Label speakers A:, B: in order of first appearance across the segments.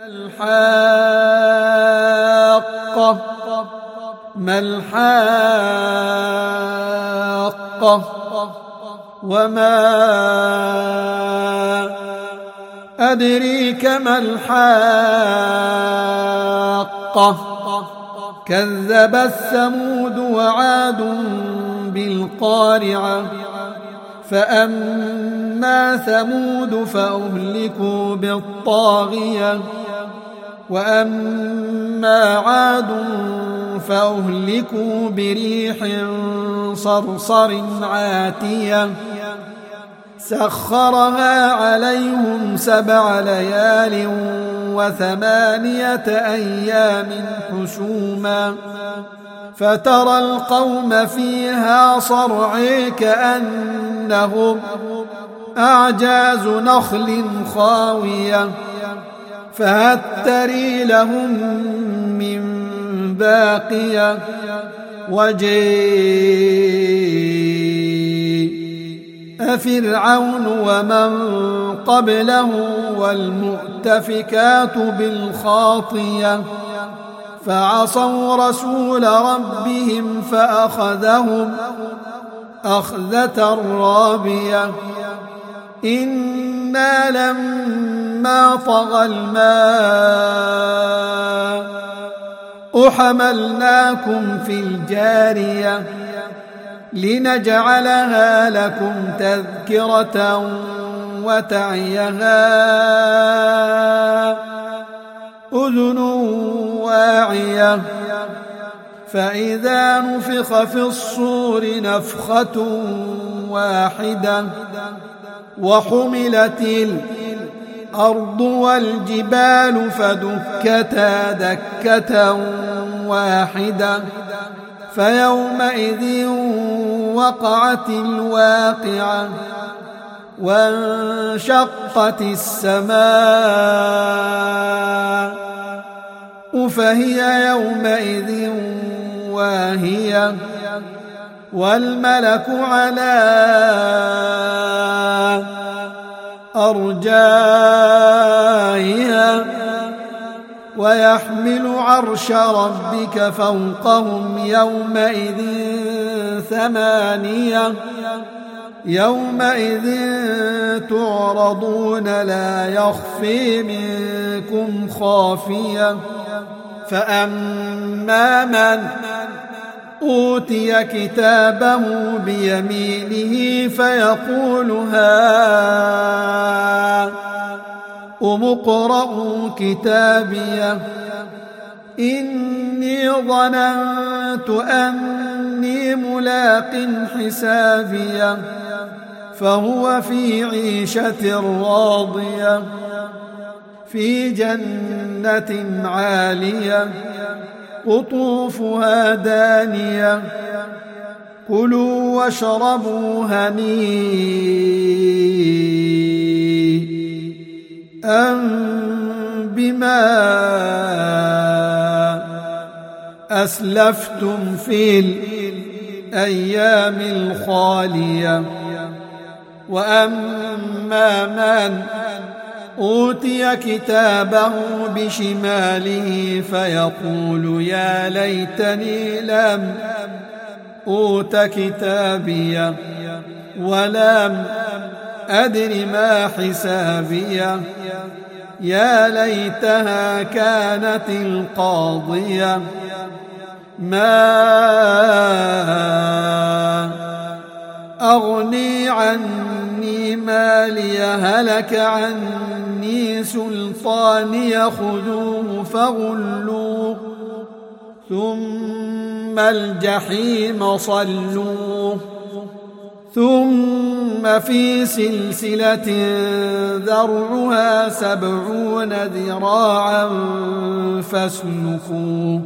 A: الحاقة ما الحاقة وما أدريك ما الحاقة كذبت ثمود وعاد بالقارعة فأما ثمود فأهلكوا بالطاغية وأما عاد فأهلكوا بريح صرصر عاتية سخرها عليهم 7 ليال و8 أيام حسوما فترى القوم فيها صرعى كأنهم أعجاز نخل خاوية فهل ترى لهم من باقية وجاء فرعون ومن قبله والمؤتفكات بالخاطية فعصوا رسول ربهم فأخذهم أخذة رابية إنا لما طغى الماء حملناكم في الجارية لنجعلها لكم تذكرة وتعيها أذن واعية فإذا نفخ في الصور نفخة واحدة وحملت الأرض والجبال فدكتا دكة واحدة فيومئذ وقعت الواقعة وانشقت السماء فهي يومئذ واهية والملك على أرجائها ويحمل عرش ربك فوقهم يومئذ 8 يومئذ تعرضون لا يخفي منكم خافية فأما من أوتي كتابه بيمينه فيقول هاؤم اقرءوا كتابيه إني ظننت أني ملاق حسابيه فهو في عيشة راضية في جنة عالية قطوفها دانية كلوا واشربوا هنيئا بما أسلفتم في الأيام الخالية وأما من أوتي كتابه بشماله فيقول يا ليتني لم أوت كتابي ولم أدر ما حسابيه يا ليتها كانت القاضية ما أغني عني مالي هلك عني سلطاني خذوه فغلوه ثم الجحيم صلوه ثم في سلسلة ذرعها 70 ذراعا فاسلكوه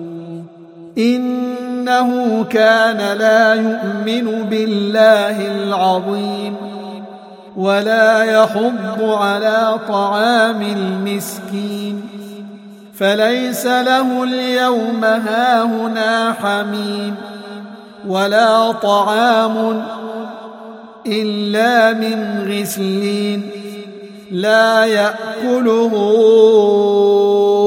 A: إنه كان لا يؤمن بالله العظيم ولا يحض على طعام المسكين فليس له اليوم هاهنا حميم ولا طعام إلا من غسلين لا يأكله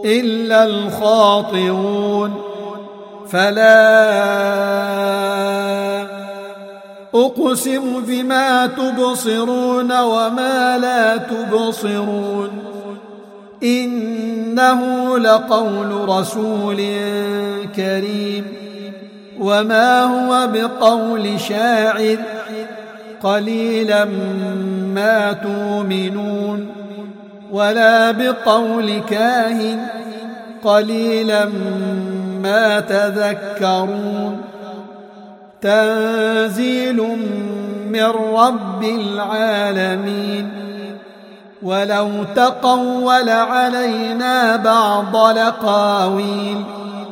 A: إلا الخاطئون فلا أقسم بما تبصرون وما لا تبصرون إنه لقول رسول كريم وما هو بقول شاعر قليلا ما تؤمنون ولا بقول كاهن قليلا ما تذكرون تنزيل من رب العالمين ولو تقول علينا بعض الأقاويل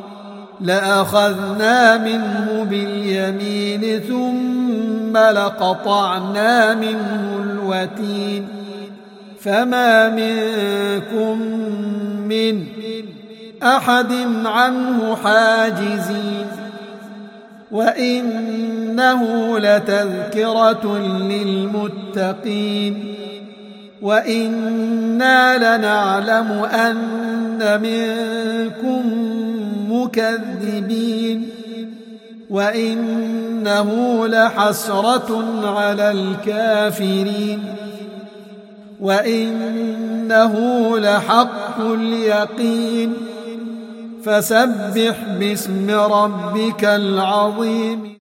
A: لأخذنا منه باليمين ثم لقطعنا منه الوتين فما منكم من أحد عنه حاجزين وإنه لتذكرة للمتقين وإنا لنعلم أن منكم مكذبين وإنه لحسرة على الكافرين وإنه لحق اليقين فسبح باسم ربك العظيم.